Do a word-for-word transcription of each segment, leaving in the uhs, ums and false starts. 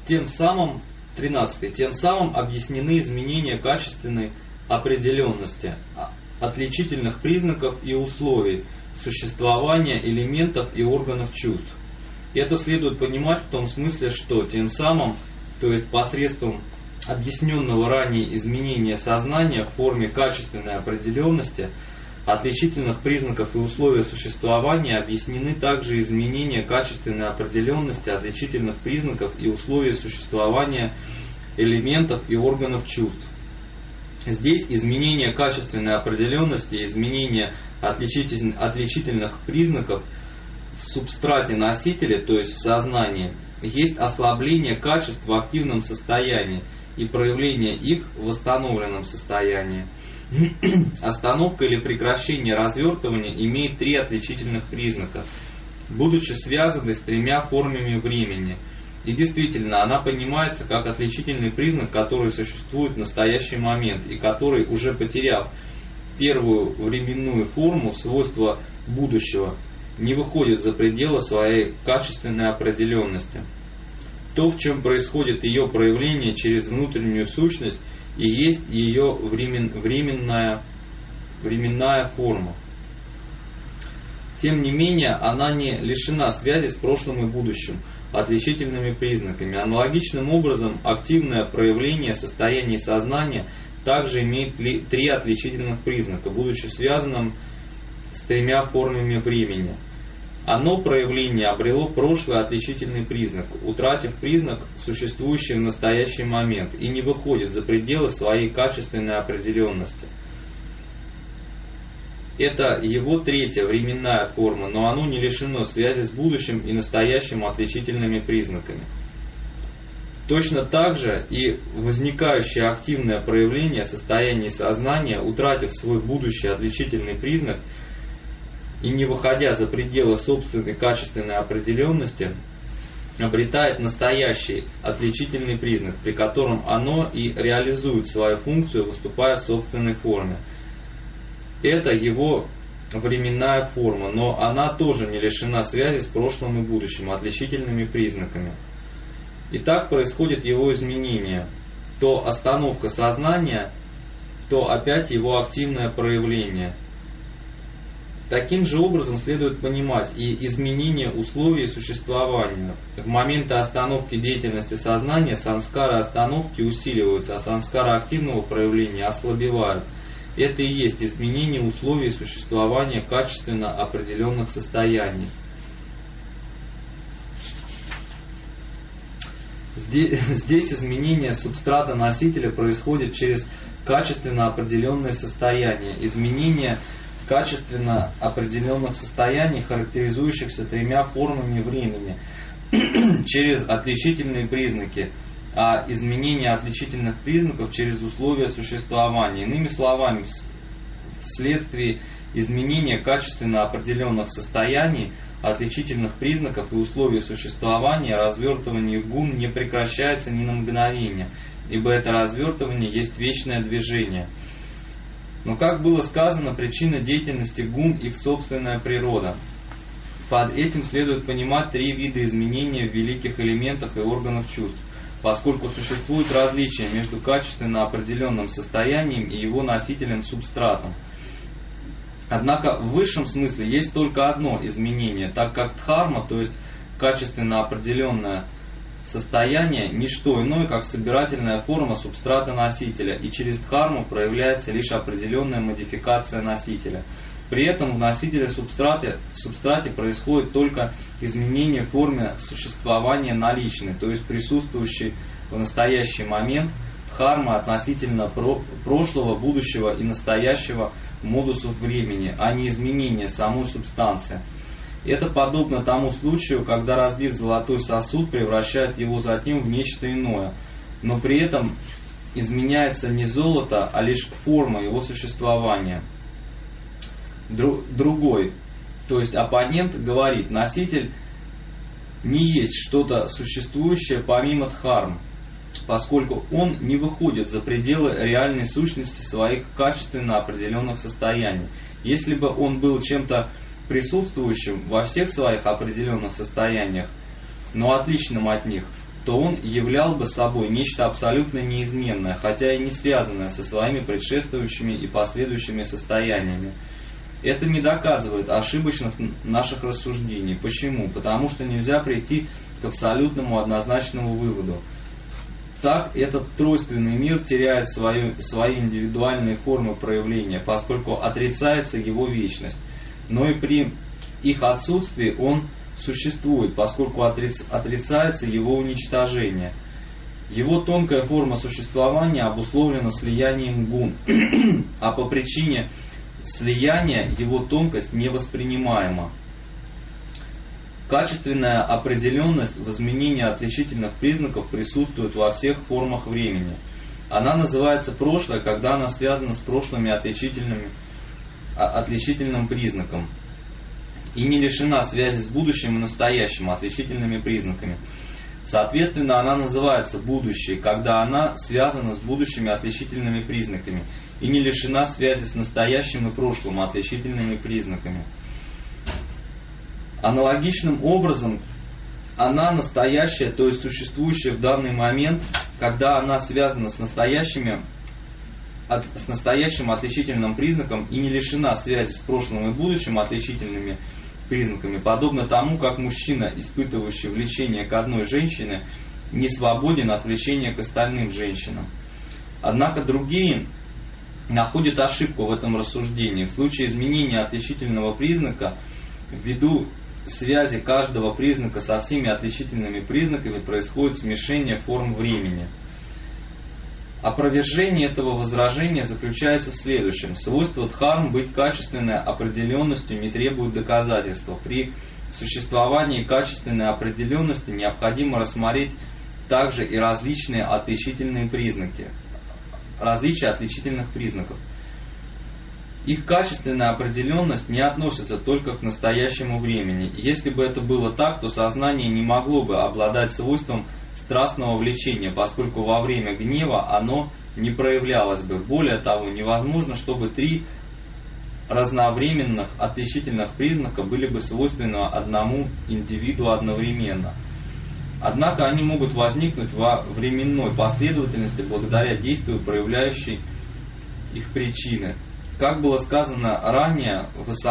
Тем самым, тринадцатый, тем самым объяснены изменения качественной определенности, отличительных признаков и условий существования элементов и органов чувств. Это следует понимать в том смысле, что тем самым, то есть посредством объясненного ранее изменения сознания в форме качественной определенности, отличительных признаков и условий существования, объяснены также изменения качественной определенности, отличительных признаков и условий существования элементов и органов чувств. Здесь изменение качественной определенности, изменение отличительных признаков в субстрате носителя, то есть в сознании, есть ослабление качеств в активном состоянии и проявление их в восстановленном состоянии. Остановка или прекращение развертывания имеет три отличительных признака, будучи связаны с тремя формами времени. И действительно, она понимается как отличительный признак, который существует в настоящий момент и который, уже потеряв первую временную форму, свойства будущего, не выходит за пределы своей качественной определенности. То, в чем происходит ее проявление через внутреннюю сущность, и есть ее времен, временная, временная форма. Тем не менее, она не лишена связи с прошлым и будущим отличительными признаками. Аналогичным образом, активное проявление состояний сознания также имеет три отличительных признака, будучи связанным с тремя формами времени. Оно, проявление, обрело прошлый отличительный признак, утратив признак, существующий в настоящий момент, и не выходит за пределы своей качественной определенности. Это его третья временная форма, но оно не лишено связи с будущим и настоящим отличительными признаками. Точно так же и возникающее активное проявление состояний сознания, утратив свой будущий отличительный признак и не выходя за пределы собственной качественной определенности, обретает настоящий отличительный признак, при котором оно и реализует свою функцию, выступая в собственной форме. Это его временная форма, но она тоже не лишена связи с прошлым и будущим отличительными признаками. И так происходит его изменение. То остановка сознания, то опять его активное проявление. Таким же образом следует понимать и изменение условий существования. В моменты остановки деятельности сознания санскары остановки усиливаются, а санскары активного проявления ослабевают. Это и есть изменение условий существования качественно определенных состояний. Здесь, здесь изменение субстрата носителя происходит через качественно определенные состояния. Изменение качественно определенных состояний, характеризующихся тремя формами времени, через отличительные признаки, а изменение отличительных признаков через условия существования. Иными словами, вследствие изменения качественно определенных состояний, отличительных признаков и условий существования, развертывание гун не прекращается ни на мгновение, ибо это развертывание есть вечное движение. Но, как было сказано, причина деятельности гун – их собственная природа. Под этим следует понимать три вида изменения в великих элементах и органах чувств, поскольку существует различие между качественно определенным состоянием и его носителем-субстратом. Однако в высшем смысле есть только одно изменение, так как дхарма, то есть качественно определенное состояние, не что иное, как собирательная форма субстрата носителя, и через дхарму проявляется лишь определенная модификация носителя. При этом в носителе субстрате, субстрате происходит только изменение в форме существования наличной, то есть присутствующей в настоящий момент дхарма относительно про, прошлого, будущего и настоящего модусов времени, а не изменение самой субстанции. Это подобно тому случаю, когда разбив золотой сосуд, превращает его затем в нечто иное, но при этом изменяется не золото, а лишь форма его существования. Другой, то есть оппонент, говорит, носитель не есть что-то существующее помимо дхарм, поскольку он не выходит за пределы реальной сущности своих качественно определенных состояний. Если бы он был чем-то присутствующим во всех своих определенных состояниях, но отличным от них, то он являл бы собой нечто абсолютно неизменное, хотя и не связанное со своими предшествующими и последующими состояниями. Это не доказывает ошибочных наших рассуждений. Почему? Потому что нельзя прийти к абсолютному однозначному выводу. Так, этот тройственный мир теряет свою, свои индивидуальные формы проявления, поскольку отрицается его вечность. Но и при их отсутствии он существует, поскольку отриц, отрицается его уничтожение. Его тонкая форма существования обусловлена слиянием гун, а по причине слияния его тонкость невоспринимаема. Качественная определенность в изменении отличительных признаков присутствует во всех формах времени. Она называется прошлое, когда она связана с прошлыми отличительными, отличительным признаком и не лишена связи с будущим и настоящим отличительными признаками. Соответственно, она называется будущее, когда она связана с будущими отличительными признаками и не лишена связи с настоящим и прошлым отличительными признаками. Аналогичным образом, она настоящая, то есть существующая в данный момент, когда она связана с, настоящими, от, с настоящим отличительным признаком и не лишена связи с прошлым и будущим отличительными признаками, подобно тому, как мужчина, испытывающий влечение к одной женщине, не свободен от влечения к остальным женщинам. Однако другие находят ошибку в этом рассуждении. В случае изменения отличительного признака, ввиду связи каждого признака со всеми отличительными признаками, происходит смешение форм времени. Опровержение этого возражения заключается в следующем. Свойство дхарм быть качественной определенностью не требует доказательства. При существовании качественной определенности необходимо рассмотреть также и различные отличительные признаки, различия отличительных признаков. Их качественная определенность не относится только к настоящему времени. Если бы это было так, то сознание не могло бы обладать свойством страстного влечения, поскольку во время гнева оно не проявлялось бы. Более того, невозможно, чтобы три разновременных отличительных признака были бы свойственны одному индивиду одновременно. Однако они могут возникнуть во временной последовательности благодаря действию проявляющей их причины. Как было сказано ранее,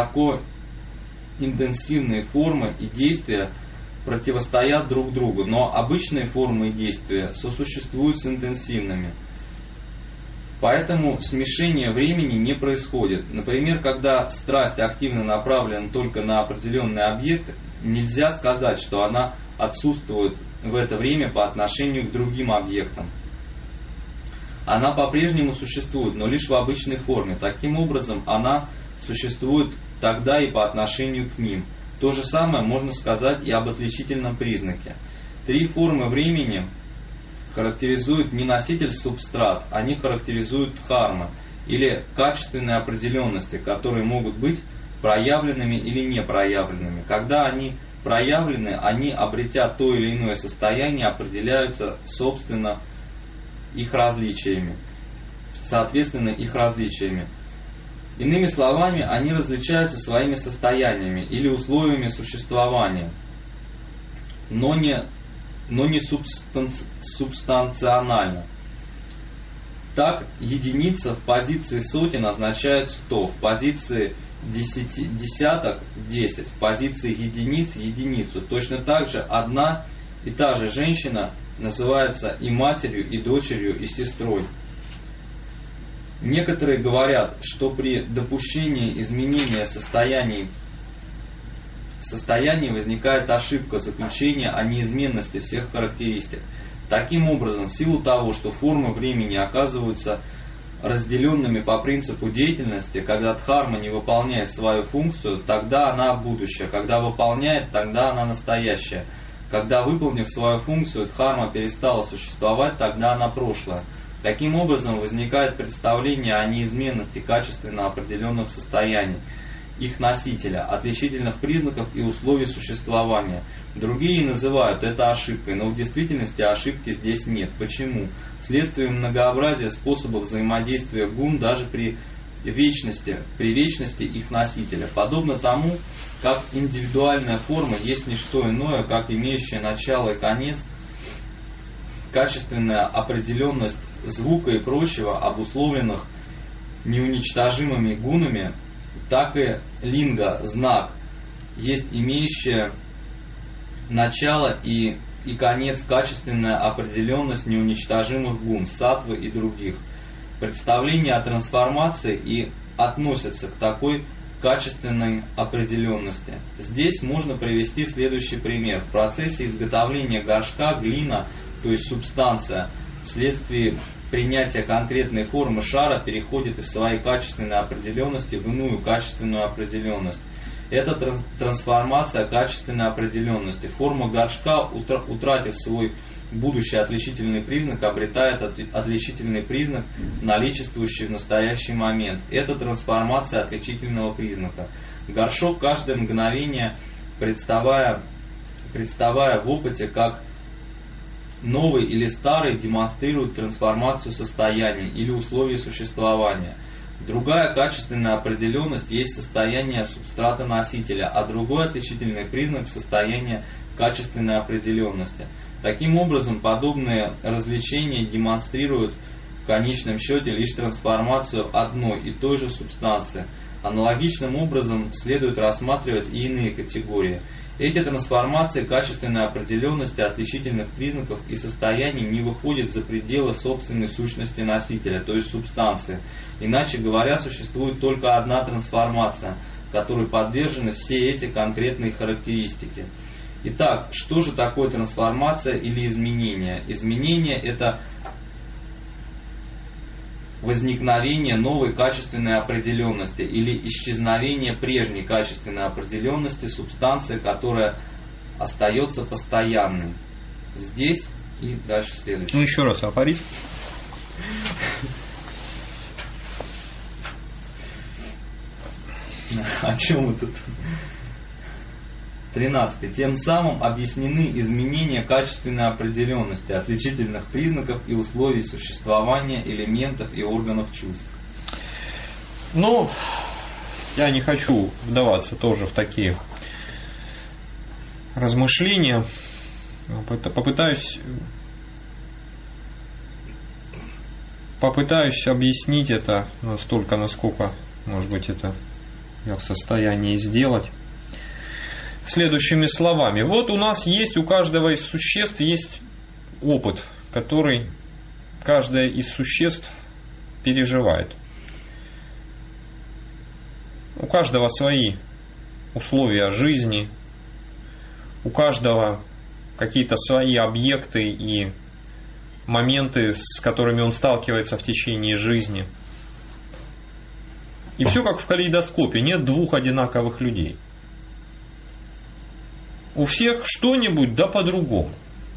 высокоинтенсивные формы и действия противостоят друг другу, но обычные формы и действия сосуществуют с интенсивными. Поэтому смешение времени не происходит. Например, когда страсть активно направлена только на определенный объект, нельзя сказать, что она отсутствует в это время по отношению к другим объектам. Она по-прежнему существует, но лишь в обычной форме. Таким образом, она существует тогда и по отношению к ним. То же самое можно сказать и об отличительном признаке. Три формы времени характеризуют не носитель-субстрат, они характеризуют дхармы, или качественные определенности, которые могут быть проявленными или не проявленными. Когда они проявлены, они, обретя то или иное состояние, определяются собственно их различиями, соответственно их различиями. Иными словами, они различаются своими состояниями или условиями существования, но не, но не субстанци, субстанционально. Так, единица в позиции сотен означает сто, в позиции десяти, десяток – десять, в позиции единиц – единицу. Точно так же одна и та же женщина называется и матерью, и дочерью, и сестрой. Некоторые говорят, что при допущении изменения состояний, состояний возникает ошибка заключения о неизменности всех характеристик. Таким образом, в силу того, что формы времени оказываются разделенными по принципу деятельности, когда дхарма не выполняет свою функцию, тогда она будущее, когда выполняет, тогда она настоящая. Когда, выполнив свою функцию, дхарма перестала существовать, тогда она прошлое. Таким образом, возникает представление о неизменности качественно определенных состояний, их носителя, отличительных признаков и условий существования. Другие называют это ошибкой, но в действительности ошибки здесь нет. Почему? Вследствие многообразия способов взаимодействия гун даже при вечности, при вечности их носителя. Подобно тому, как индивидуальная форма есть не что иное, как имеющая начало и конец, качественная определенность звука и прочего, обусловленных неуничтожимыми гунами, так и линга, знак, есть имеющая начало и, и конец качественная определенность неуничтожимых гун, саттвы и других. Представление о трансформации и относятся к такой качественной определенности. Здесь можно привести следующий пример. В процессе изготовления горшка глина, то есть субстанция, вследствие принятия конкретной формы шара переходит из своей качественной определенности в иную качественную определенность. Это трансформация качественной определенности. Форма горшка, утратив свой будущий отличительный признак, обретает отличительный признак, наличествующий в настоящий момент. Это трансформация отличительного признака. Горшок каждое мгновение, представая, представая в опыте как новый или старый, демонстрирует трансформацию состояния или условий существования. Другая качественная определенность есть состояние субстрата носителя, а другой отличительный признак состояния качественной определенности. Таким образом, подобные развлечения демонстрируют в конечном счете лишь трансформацию одной и той же субстанции. Аналогичным образом следует рассматривать и иные категории. Эти трансформации качественной определенности отличительных признаков и состояний не выходят за пределы собственной сущности носителя, то есть субстанции. Иначе говоря, существует только одна трансформация, которой подвержены все эти конкретные характеристики. Итак, что же такое трансформация или изменение? Изменение – это возникновение новой качественной определенности или исчезновение прежней качественной определенности субстанции, которая остается постоянной. Здесь и дальше следующее. Ну еще раз афоризм. О чем мы тут? тринадцатый. Тем самым объяснены изменения качественной определенности, отличительных признаков и условий существования элементов и органов чувств. Ну, я не хочу вдаваться тоже в такие размышления. Попытаюсь, попытаюсь объяснить это настолько, насколько, может быть, это я в состоянии сделать. Следующими словами. Вот у нас есть, у каждого из существ есть опыт, который каждое из существ переживает. У каждого свои условия жизни, у каждого какие-то свои объекты и моменты, с которыми он сталкивается в течение жизни. И все как в калейдоскопе, нет двух одинаковых людей. У всех что-нибудь да по-другому.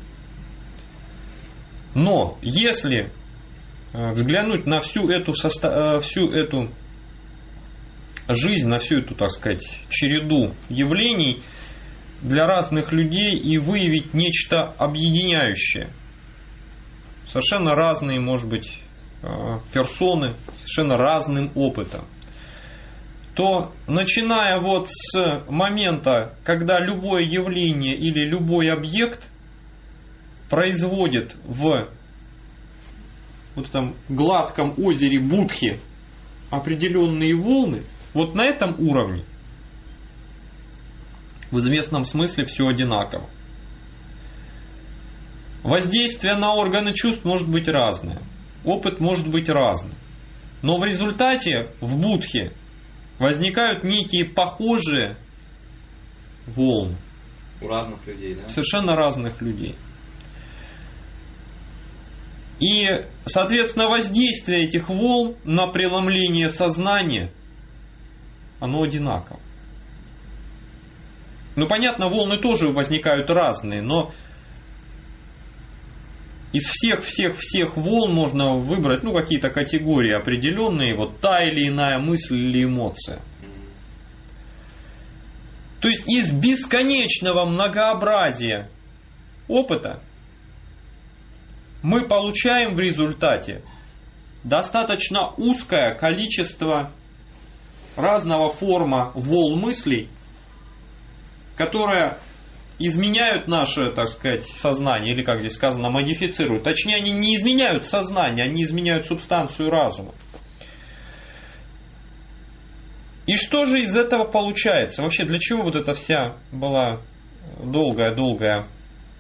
Но если взглянуть на всю эту, состо... всю эту жизнь, на всю эту, так сказать, череду явлений для разных людей и выявить нечто объединяющее, совершенно разные, может быть, персоны, совершенно разным опытом, то начиная вот с момента, когда любое явление или любой объект производит в вот этом гладком озере Будхи определенные волны, вот на этом уровне в известном смысле все одинаково. Воздействие на органы чувств может быть разное, опыт может быть разный, но в результате в Будхе возникают некие похожие волны. У разных людей, да? Совершенно разных людей. И, соответственно, воздействие этих волн на преломление сознания, оно одинаково. Ну, понятно, волны тоже возникают разные, но из всех-всех-всех волн можно выбрать, ну, какие-то категории определенные, вот та или иная мысль или эмоция. То есть из бесконечного многообразия опыта мы получаем в результате достаточно узкое количество разного форма волн мыслей, которая изменяют наше, так сказать, сознание, или, как здесь сказано, модифицируют. Точнее, они не изменяют сознание, они изменяют субстанцию разума. И что же из этого получается? Вообще, для чего вот эта вся была долгая-долгая,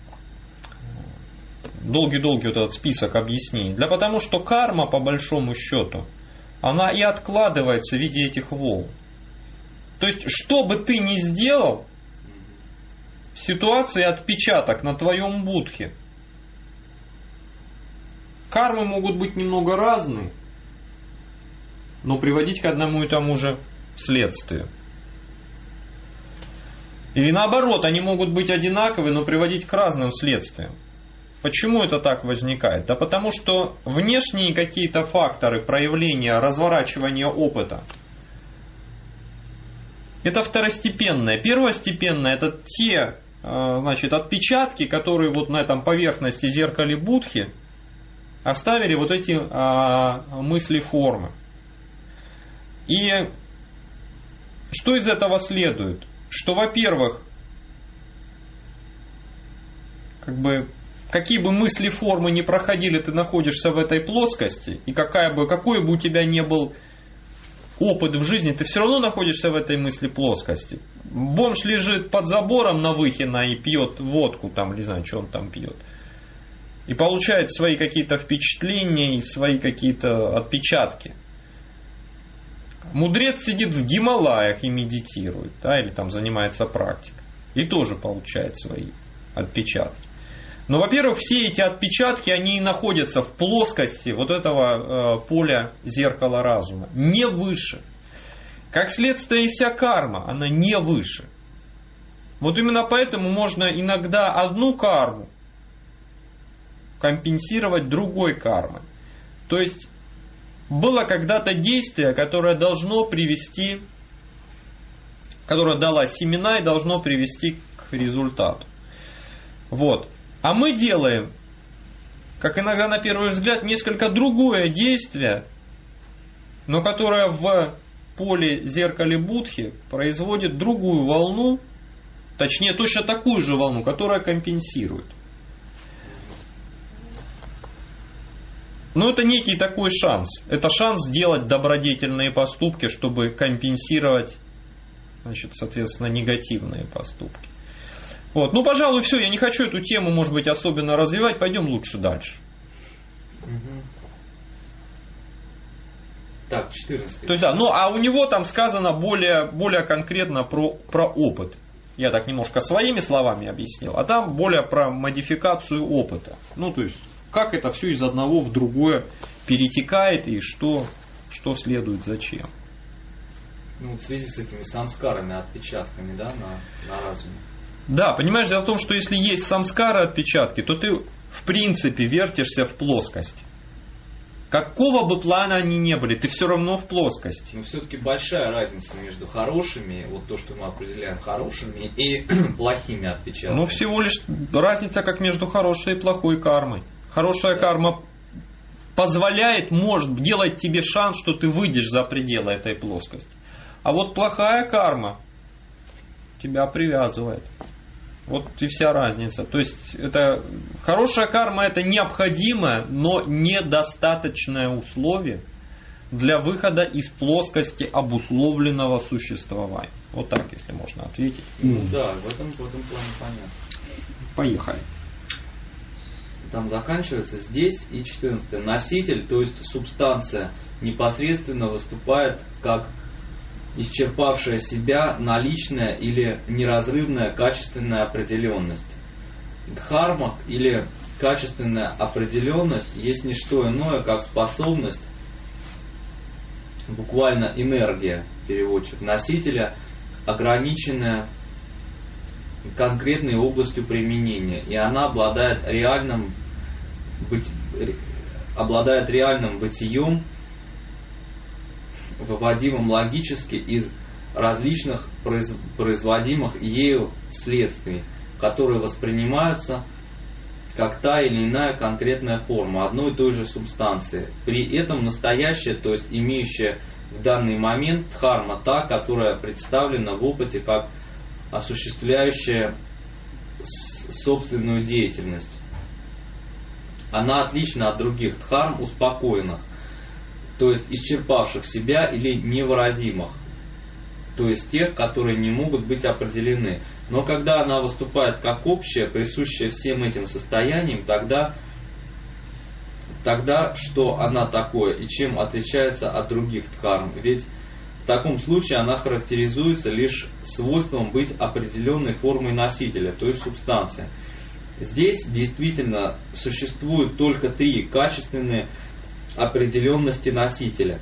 долгий-долгий вот этот список объяснений? Для потому, что карма, по большому счету, она и откладывается в виде этих волн. То есть, что бы ты ни сделал, ситуация и отпечаток на твоем будхе. Кармы могут быть немного разные, но приводить к одному и тому же следствию. Или наоборот, они могут быть одинаковые, но приводить к разным следствиям. Почему это так возникает? Да потому что внешние какие-то факторы проявления, разворачивания опыта, это второстепенное. Первостепенное — это те, значит, отпечатки, которые вот на этом поверхности зеркале Будхи оставили вот эти а, мысли формы. И что из этого следует? Что, во-первых, как бы, какие бы мысли формы ни проходили, ты находишься в этой плоскости, и какая бы, какой бы у тебя ни был опыт в жизни, ты все равно находишься в этой мысли плоскости. Бомж лежит под забором на Выхино и пьет водку, там, не знаю, что он там пьет. И получает свои какие-то впечатления и свои какие-то отпечатки. Мудрец сидит в Гималаях и медитирует, да, или там занимается практикой. И тоже получает свои отпечатки. Но, во-первых, все эти отпечатки, они и находятся в плоскости вот этого э, поля зеркала разума, не выше. Как следствие, и вся карма, она не выше. Вот именно поэтому можно иногда одну карму компенсировать другой кармой. То есть, было когда-то действие, которое должно привести, которое дало семена и должно привести к результату. Вот. А мы делаем, как иногда на первый взгляд, несколько другое действие, но которое в поле зеркале Будхи производит другую волну, точнее точно такую же волну, которая компенсирует. Но это некий такой шанс. Это шанс сделать добродетельные поступки, чтобы компенсировать, значит, соответственно, негативные поступки. Вот. Ну, пожалуй, все. Я не хочу эту тему, может быть, особенно развивать. Пойдем лучше дальше. Угу. Так, четырнадцатый. То есть, да, ну, а у него там сказано более, более конкретно про, про опыт. Я так немножко своими словами объяснил, а там более про модификацию опыта. Ну, то есть, как это все из одного в другое перетекает и что, что следует зачем. Ну, в связи с этими самскарами, отпечатками, да, на, на разуме. Да, понимаешь, дело в том, что если есть самскары, отпечатки, то ты в принципе вертишься в плоскости. Какого бы плана они ни были, ты все равно в плоскости. Но все-таки большая разница между хорошими, вот то, что мы определяем хорошими, и плохими отпечатками. Ну, всего лишь разница как между хорошей и плохой кармой. Хорошая да. карма позволяет, может, делать тебе шанс, что ты выйдешь за пределы этой плоскости. А вот плохая карма тебя привязывает. Вот и вся разница. То есть, это, хорошая карма — это необходимое, но недостаточное условие для выхода из плоскости обусловленного существования. Вот так, если можно ответить. Ну да, в этом, в этом плане понятно. Поехали. Там заканчивается здесь и четырнадцатый. Носитель, то есть субстанция, непосредственно выступает как исчерпавшая себя наличная или неразрывная качественная определенность. Дхарма или качественная определенность есть не что иное, как способность, буквально энергия, переводчик, носителя, ограниченная конкретной областью применения. И она обладает реальным, быть, обладает реальным бытием, выводимым логически из различных производимых ею следствий, которые воспринимаются как та или иная конкретная форма одной и той же субстанции. При этом настоящая, то есть имеющая в данный момент дхарма, та, которая представлена в опыте как осуществляющая собственную деятельность. Она отлична от других дхарм успокоенных, то есть исчерпавших себя или невыразимых, то есть тех, которые не могут быть определены. Но когда она выступает как общая, присущая всем этим состояниям, тогда, тогда что она такое и чем отличается от других дхарм? Ведь в таком случае она характеризуется лишь свойством быть определенной формой носителя, то есть субстанции. Здесь действительно существуют только три качественные определенности носителя,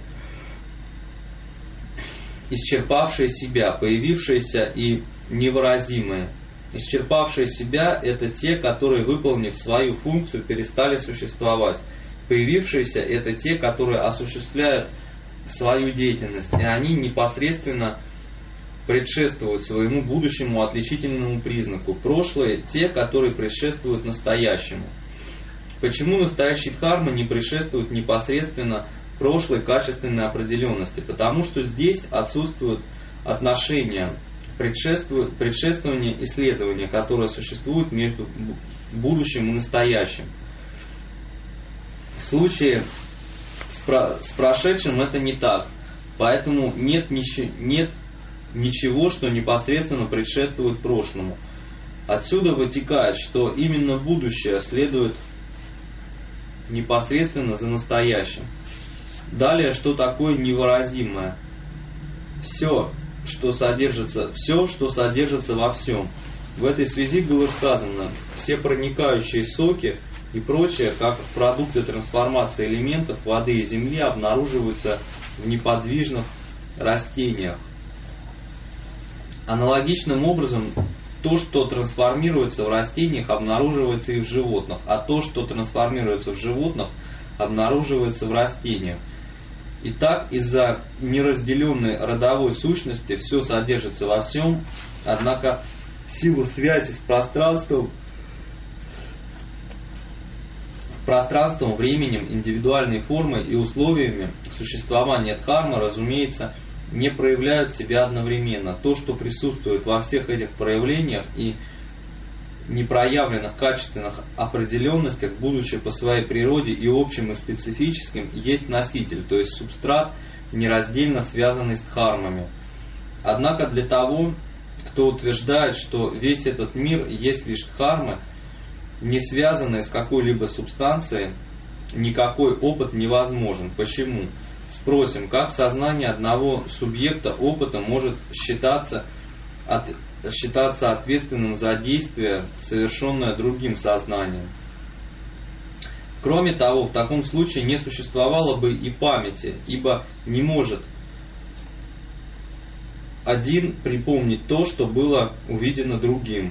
исчерпавшие себя, появившиеся и невыразимые. Исчерпавшие себя – это те, которые, выполнив свою функцию, перестали существовать. Появившиеся – это те, которые осуществляют свою деятельность, и они непосредственно предшествуют своему будущему отличительному признаку. Прошлые – те, которые предшествуют настоящему. Почему настоящие дхармы не предшествуют непосредственно прошлой качественной определенности? Потому что здесь отсутствуют отношения предшествования и следования, которые существуют между будущим и настоящим. В случае с, про, с прошедшим это не так. Поэтому нет, ничего, нет ничего, что непосредственно предшествует прошлому. Отсюда вытекает, что именно будущее следует непосредственно за настоящим. Далее, что такое невыразимое? Все, что содержится, все, что содержится во всем. В этой связи было сказано, все проникающие соки и прочее, как продукты трансформации элементов воды и земли, обнаруживаются в неподвижных растениях. Аналогичным образом, то, что трансформируется в растениях, обнаруживается и в животных, а то, что трансформируется в животных, обнаруживается в растениях. Итак, из-за неразделенной родовой сущности все содержится во всем, однако в силу связи с пространством, пространством, временем, индивидуальной формой и условиями существования дхармы, разумеется, не проявляют себя одновременно. То, что присутствует во всех этих проявлениях и непроявленных качественных определенностях, будучи по своей природе и общим, и специфическим, есть носитель, то есть субстрат, нераздельно связанный с дхармами. Однако для того, кто утверждает, что весь этот мир есть лишь дхармы, не связанные с какой-либо субстанцией, никакой опыт невозможен. Почему? Спросим, как сознание одного субъекта опыта может считаться, от, считаться ответственным за действие, совершенное другим сознанием? Кроме того, в таком случае не существовало бы и памяти, ибо не может один припомнить то, что было увидено другим.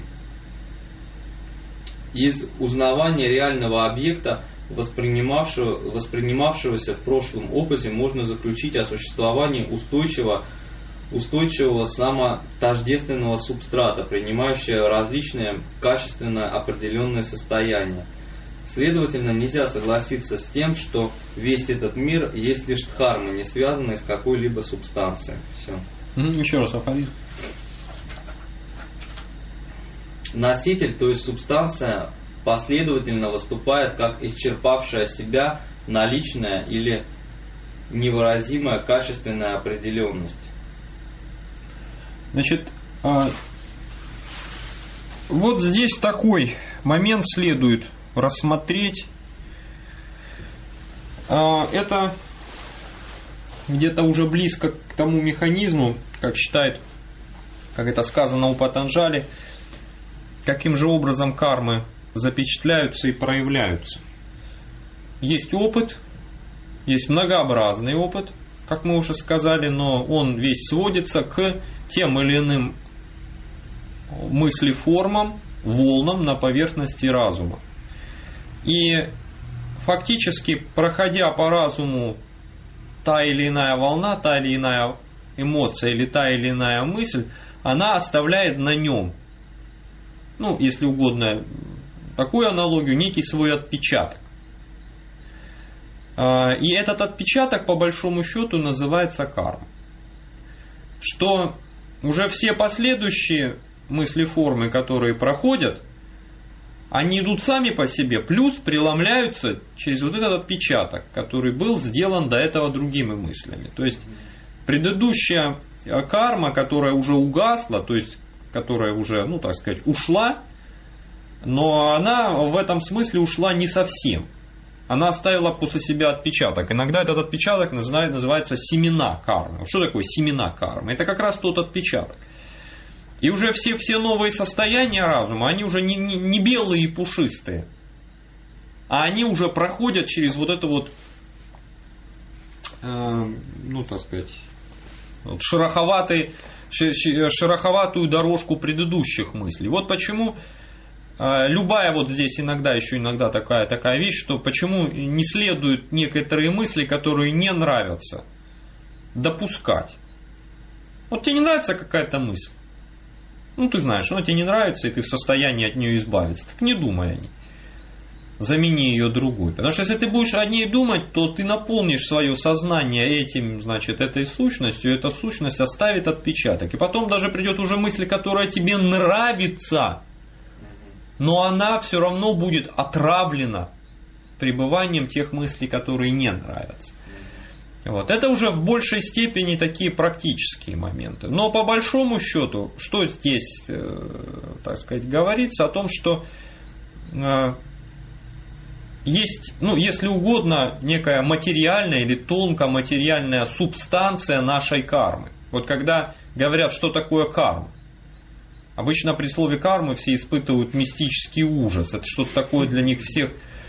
Из узнавания реального объекта, воспринимавшего, воспринимавшегося в прошлом опыте, можно заключить о существовании устойчивого, устойчивого самотождественного субстрата, принимающего различные качественно определенные состояния. Следовательно, нельзя согласиться с тем, что весь этот мир есть лишь дхармы, не связанные с какой-либо субстанцией. Все. Еще раз алфавит. Носитель, то есть субстанция, последовательно выступает как исчерпавшая себя наличная или невыразимая качественная определенность. Значит, вот здесь такой момент следует рассмотреть. Это где-то уже близко к тому механизму, как считает, как это сказано у Патанджали, каким же образом кармы запечатляются и проявляются. Есть опыт, есть многообразный опыт, как мы уже сказали, но он весь сводится к тем или иным мыслеформам, волнам на поверхности разума. И фактически, проходя по разуму та или иная волна, та или иная эмоция или та или иная мысль, она оставляет на нем, ну, если угодно, такую аналогию, некий свой отпечаток. И этот отпечаток, по большому счету, называется карма. Что уже все последующие мыслеформы, которые проходят они идут сами по себе, плюс преломляются через вот этот отпечаток, который был сделан до этого другими мыслями. То есть предыдущая карма, которая уже угасла, то есть которая уже, ну так сказать, ушла, но она в этом смысле ушла не совсем. Она оставила после себя отпечаток. Иногда этот отпечаток называется семена кармы. Что такое семена кармы? Это как раз тот отпечаток. И уже все, все новые состояния разума, они уже не, не, не белые и пушистые, а они уже проходят через вот эту вот, э, ну так сказать, вот шероховатый, шероховатую дорожку предыдущих мыслей. Вот почему э, любая вот здесь иногда, еще иногда такая, такая вещь, что почему не следует некоторые мысли, которые не нравятся, допускать. Вот тебе не нравится какая-то мысль. Ну, ты знаешь, она тебе не нравится, и ты в состоянии от нее избавиться. Так не думай о ней. Замени ее другой. Потому что если ты будешь о ней думать, то ты наполнишь свое сознание этим, значит, этой сущностью, и эта сущность оставит отпечаток. И потом даже придет уже мысль, которая тебе нравится, но она все равно будет отравлена пребыванием тех мыслей, которые не нравятся. Вот. Это уже в большей степени такие практические моменты. Но по большому счету, что здесь, э, так сказать, говорится о том, что э, есть, ну, если угодно, некая материальная или тонкоматериальная субстанция нашей кармы. Вот когда говорят, что такое карма, обычно при слове кармы все испытывают мистический ужас. Это что-то такое для них всех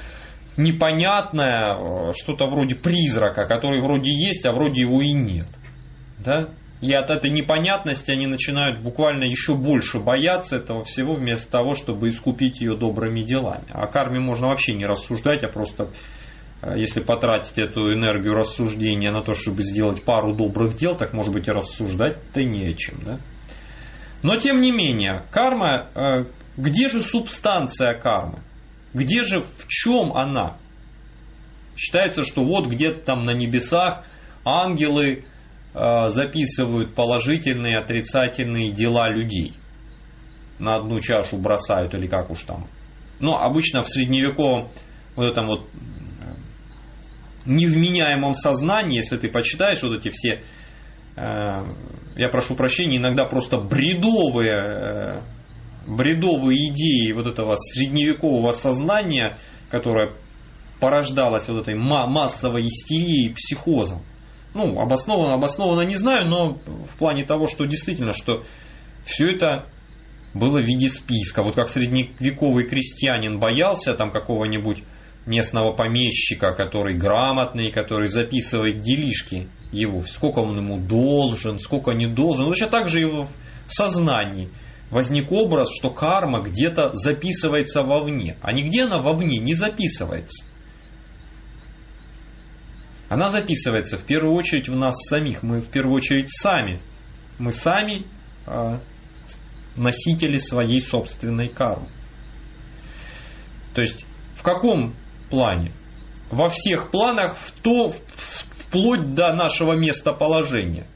непонятное, что-то вроде призрака, который вроде есть, а вроде его и нет. Да? И от этой непонятности они начинают буквально еще больше бояться этого всего, вместо того, чтобы искупить ее добрыми делами. О карме можно вообще не рассуждать, а просто, если потратить эту энергию рассуждения на то, чтобы сделать пару добрых дел, так, может быть, и рассуждать-то не о чем. Да? Но, тем не менее, карма, где же субстанция кармы? Где же, в чем она? Считается, что вот где-то там на небесах ангелы э, записывают положительные и отрицательные дела людей. На одну чашу бросают или как уж там. Но обычно в средневековом вот этом вот невменяемом сознании, если ты почитаешь вот эти все, э, я прошу прощения, иногда просто бредовые э, бредовые идеи вот этого средневекового сознания, которое порождалось вот этой массовой истерией и психозом. Ну, обоснованно, обоснованно не знаю, но в плане того, что действительно, что все это было в виде списка. Вот как средневековый крестьянин боялся там какого-нибудь местного помещика, который грамотный, который записывает делишки его, сколько он ему должен, сколько не должен. Точно так же и в сознании возник образ, что карма где-то записывается вовне. А нигде она вовне не записывается. Она записывается в первую очередь в нас самих. Мы в первую очередь сами. Мы сами э, носители своей собственной кармы. То есть в каком плане? Во всех планах, в то, вплоть до нашего местоположения.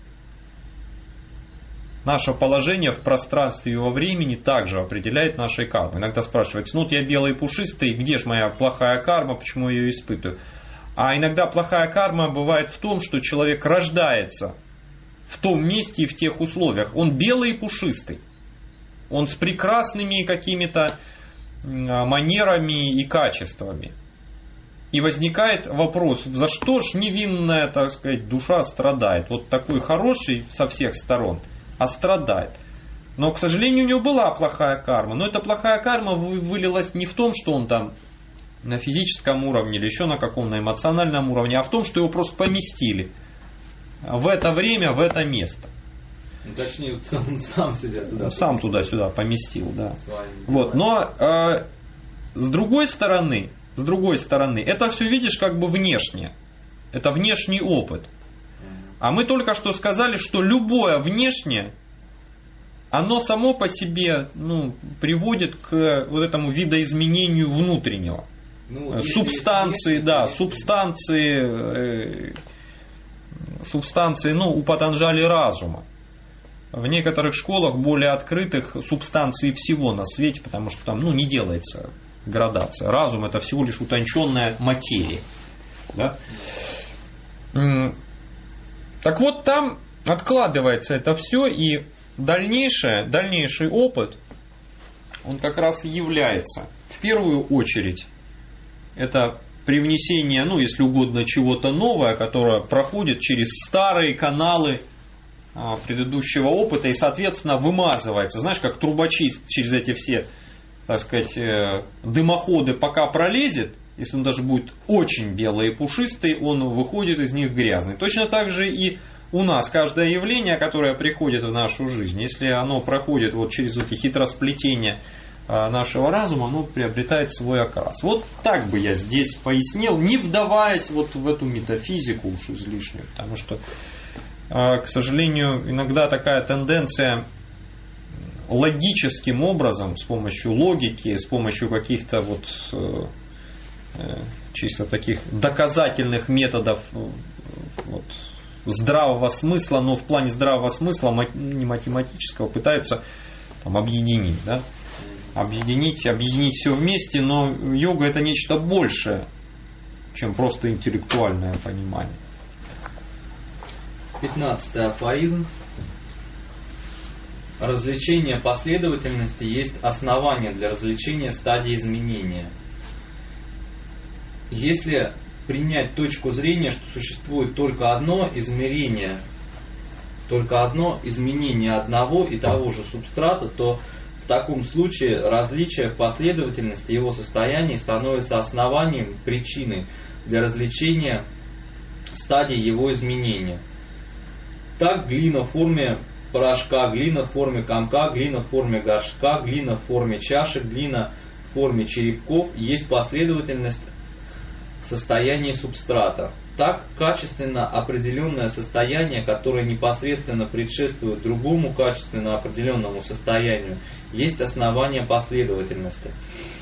Наше положение в пространстве и во времени также определяет нашей карму. Иногда спрашивается, ну вот я белый и пушистый, где же моя плохая карма, почему я ее испытываю? А иногда плохая карма бывает в том, что человек рождается в том месте и в тех условиях. Он белый и пушистый. Он с прекрасными какими-то манерами и качествами. И возникает вопрос, за что ж невинная, так сказать, душа страдает? Вот такой хороший со всех сторон, а страдает. Но, к сожалению, у него была плохая карма. Но эта плохая карма вылилась не в том, что он там на физическом уровне или еще на каком-то эмоциональном уровне, а в том, что его просто поместили в это время, в это место. Ну, точнее, он сам себя туда поместил. Сам туда-сюда поместил, да. Вот. Но э, с другой стороны, с другой стороны, это все видишь как бы внешне. Это внешний опыт. А мы только что сказали, что любое внешнее, оно само по себе, ну, приводит к вот этому видоизменению внутреннего. Ну, субстанции, если, да, если... субстанции, э, субстанции, ну, у Патанджали разума. В некоторых школах более открытых субстанций всего на свете, потому что там, ну, не делается градация. Разум — это всего лишь утонченная материя. Да? Так вот, там откладывается это все, и дальнейшее, дальнейший опыт, он как раз и является, в первую очередь, это привнесение, ну, если угодно, чего-то новое, которое проходит через старые каналы а, предыдущего опыта и, соответственно, вымазывается. Знаешь, как трубачи через эти все, так сказать, э, дымоходы пока пролезет, если он даже будет очень белый и пушистый, он выходит из них грязный. Точно так же и у нас каждое явление, которое приходит в нашу жизнь, если оно проходит вот через эти хитросплетения нашего разума, оно приобретает свой окрас. Вот так бы я здесь пояснил, не вдаваясь вот в эту метафизику уж излишнюю, потому что, к сожалению, иногда такая тенденция логическим образом, с помощью логики, с помощью каких-то вот чисто таких доказательных методов вот, здравого смысла, но в плане здравого смысла, не математического, пытаются там, объединить, да? объединить, объединить все вместе, но йога — это нечто большее, чем просто интеллектуальное понимание. Пятнадцатый афоризм. Развлечение последовательности есть основание для развлечения стадии изменения. Если принять точку зрения, что существует только одно измерение, только одно изменение одного и того же субстрата, то в таком случае различие в последовательности его состояний становится основанием, причиной для различения стадий его изменения. Так глина в форме порошка, глина в форме комка, глина в форме горшка, глина в форме чашек, глина в форме черепков есть последовательность состояний субстрата. Так, качественно определенное состояние, которое непосредственно предшествует другому качественно определенному состоянию, есть основание последовательности.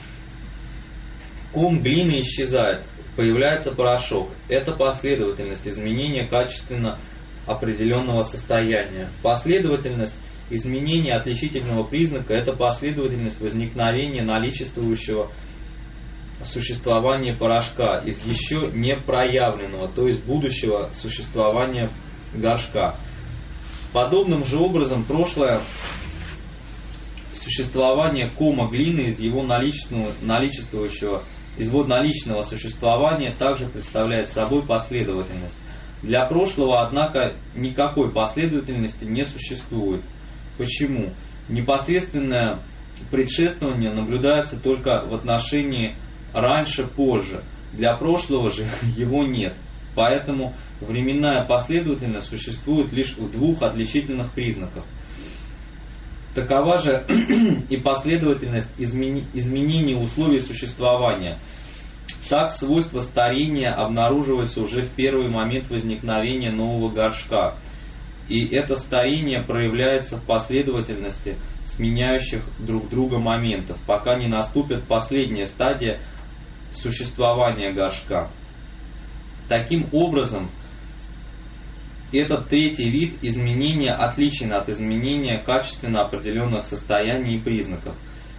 Ком глины исчезает, появляется порошок. Это последовательность изменения качественно определенного состояния. Последовательность изменения отличительного признака — это последовательность возникновения наличествующего существования порошка из еще не проявленного, то есть будущего существования горшка. Подобным же образом прошлое существование кома глины из его наличествующего, из его наличного существования также представляет собой последовательность. Для прошлого, однако, никакой последовательности не существует. Почему? Непосредственное предшествование наблюдается только в отношении раньше-позже. Для прошлого же его нет. Поэтому временная последовательность существует лишь в двух отличительных признаках. Такова же и последовательность измени- изменений условий существования. Так свойство старения обнаруживается уже в первый момент возникновения нового горшка. И это старение проявляется в последовательности сменяющих друг друга моментов, пока не наступит последняя стадия существования горшка. Таким образом, этот третий вид изменения отличен от изменения качественно определенных состояний и признаков.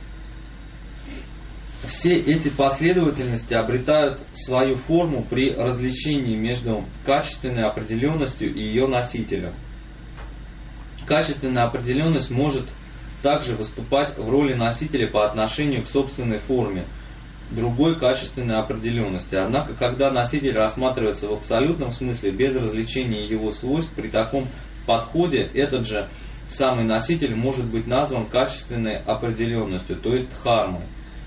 Все эти последовательности обретают свою форму при различении между качественной определенностью и ее носителем. Качественная определенность может также выступать в роли носителя по отношению к собственной форме другой качественной определенности. Однако, когда носитель рассматривается в абсолютном смысле без развлечения его свойств, при таком подходе этот же самый носитель может быть назван качественной определенностью, то есть дхармой.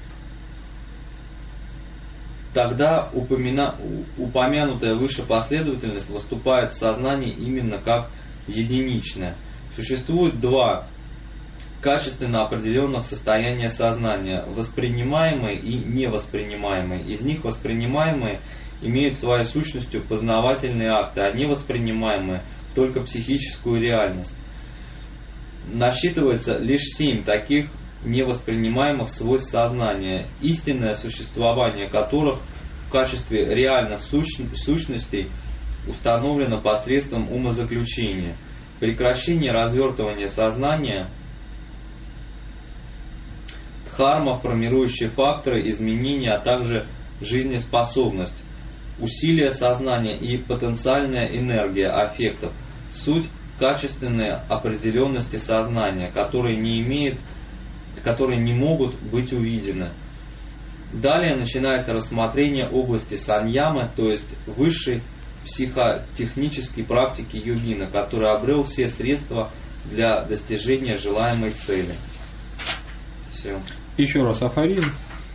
Тогда упомина... упомянутая выше последовательность выступает в сознании именно как единичная. Существует два качественно определенных состояния сознания: воспринимаемые и невоспринимаемые. Из них воспринимаемые имеют своей сущностью познавательные акты, а невоспринимаемые только психическую реальность. Насчитывается лишь семь таких невоспринимаемых свойств сознания, истинное существование которых в качестве реальных сущностей установлено посредством умозаключения. Прекращение развертывания сознания Дхарма, формирующие факторы изменения, а также жизнеспособность, усилие сознания и потенциальная энергия аффектов. Суть качественные определенности сознания, которые не имеют, которые не могут быть увидены. Далее начинается рассмотрение области саньямы, то есть высшей психотехнической практики йогина, который обрел все средства для достижения желаемой цели. Все. Еще раз афоризм.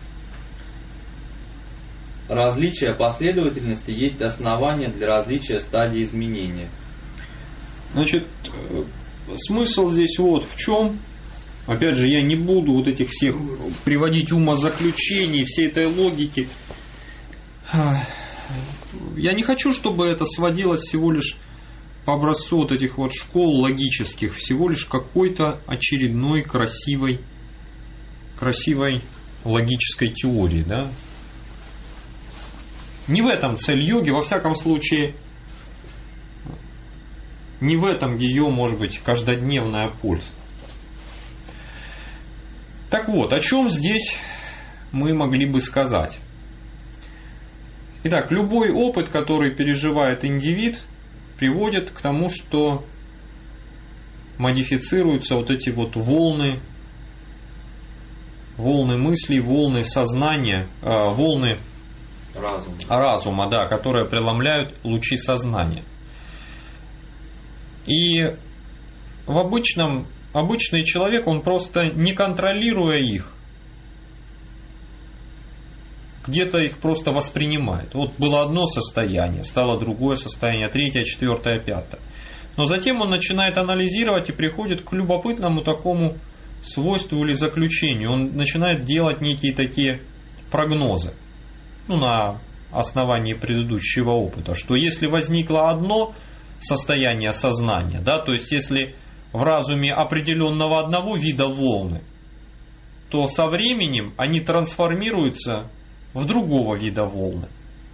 Различие последовательности есть основание для различия стадий изменения. Значит, смысл здесь вот в чем. Опять же, я не буду вот этих всех приводить умозаключений, всей этой логики. Я не хочу, чтобы это сводилось всего лишь по образцу вот этих вот школ логических, всего лишь какой-то очередной красивой, красивой логической теории, да? Не в этом цель йоги, во всяком случае, не в этом ее, может быть, каждодневная польза. Так вот, о чем здесь мы могли бы сказать? Итак, любой опыт, который переживает индивид, приводит к тому, что модифицируются вот эти вот волны, волны мыслей, волны сознания, э, волны разума. разума, да, которые преломляют лучи сознания. И в обычном, обычный человек, он просто не контролируя их, где-то их просто воспринимает. Вот было одно состояние, стало другое состояние, третье, четвертое, пятое. Но затем он начинает анализировать и приходит к любопытному такому свойству или заключению. Он начинает делать некие такие прогнозы, ну, на основании предыдущего опыта, что если возникло одно состояние сознания, да, то есть если в разуме определенного одного вида волны, то со временем они трансформируются в другого вида волны.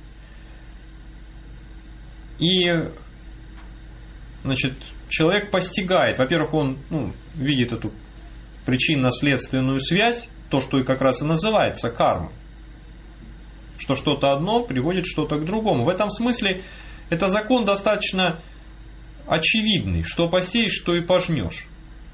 И, значит, человек постигает, во-первых, он ну, видит эту причинно-следственную связь, то, что и как раз и называется кармой, что что-то одно приводит что-то к другому. В этом смысле это закон достаточно очевидный, что посеешь, что и пожнешь.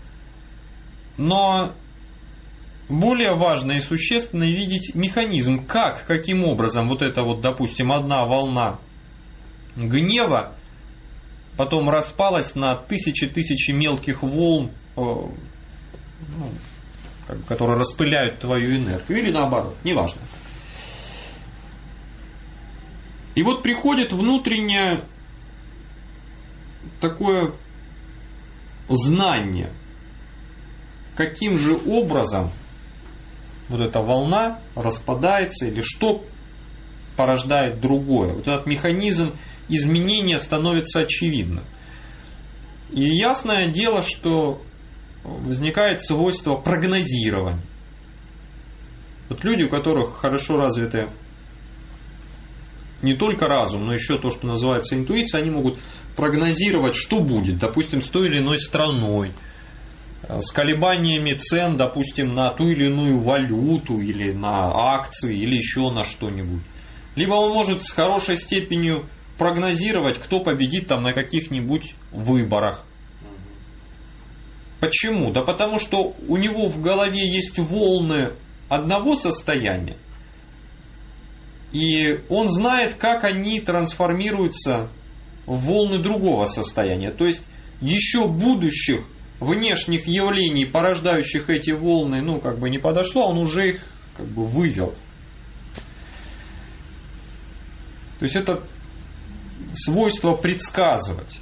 Но более важно и существенно видеть механизм, как, каким образом вот эта вот, допустим, одна волна гнева потом распалась на тысячи-тысячи мелких волн, ну, которые распыляют твою энергию, или наоборот, неважно. И вот приходит внутреннее такое знание, каким же образом вот эта волна распадается или что порождает другое. Вот этот механизм изменения становится очевидным. И ясное дело, что возникает свойство прогнозирования. Вот люди, у которых хорошо развиты не только разум, но еще то, что называется интуиция, они могут прогнозировать, что будет, допустим, с той или иной страной, с колебаниями цен, допустим, на ту или иную валюту, или на акции, или еще на что-нибудь. Либо он может с хорошей степенью прогнозировать, кто победит там на каких-нибудь выборах. Почему? Да потому что у него в голове есть волны одного состояния, и он знает, как они трансформируются в волны другого состояния. То есть еще будущих внешних явлений, порождающих эти волны, ну, как бы не подошло, он уже их как бы вывел. То есть это свойство предсказывать.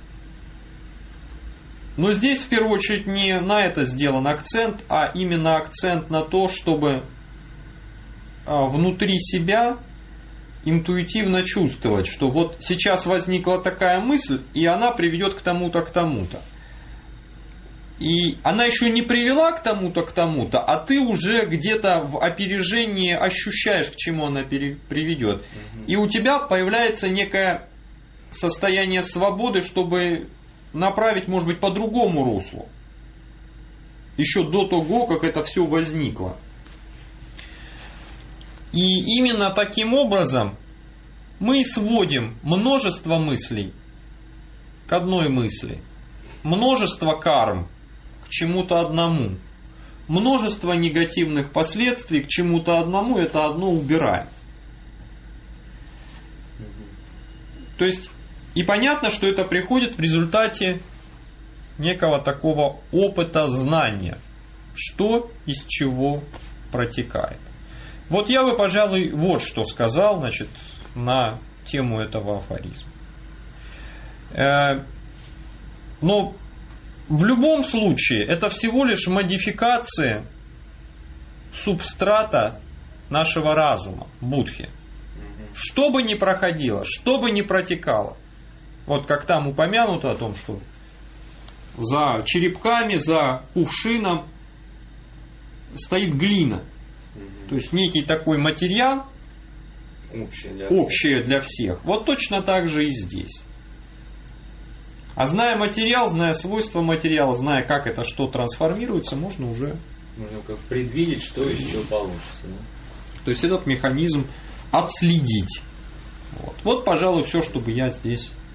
Но здесь в первую очередь не на это сделан акцент, а именно акцент на то, чтобы внутри себя интуитивно чувствовать, что вот сейчас возникла такая мысль, и она приведет к тому-то, к тому-то. И она еще не привела к тому-то, к тому-то, а ты уже где-то в опережении ощущаешь, к чему она приведет. И у тебя появляется некое состояние свободы, чтобы направить, может быть, по другому руслу. Еще до того, как это все возникло. И именно таким образом мы сводим множество мыслей к одной мысли, множество карм к чему-то одному, множество негативных последствий к чему-то одному, это одно убираем. То есть, и понятно, что это приходит в результате некого такого опыта знания, что из чего протекает. Вот я бы, пожалуй, вот что сказал, значит, на тему этого афоризма. Но в любом случае это всего лишь модификация субстрата нашего разума, будхи. Что бы ни проходило, что бы ни протекало. Вот как там упомянуто о том, что за черепками, за кувшином стоит глина. То есть некий такой материал, общее для, общее для всех. Вот точно так же и здесь. А зная материал, зная свойства материала, зная, как это что трансформируется, можно уже... Можно как предвидеть, что из чего получится. Да? То есть этот механизм отследить. Вот. Вот, пожалуй, все, что бы я здесь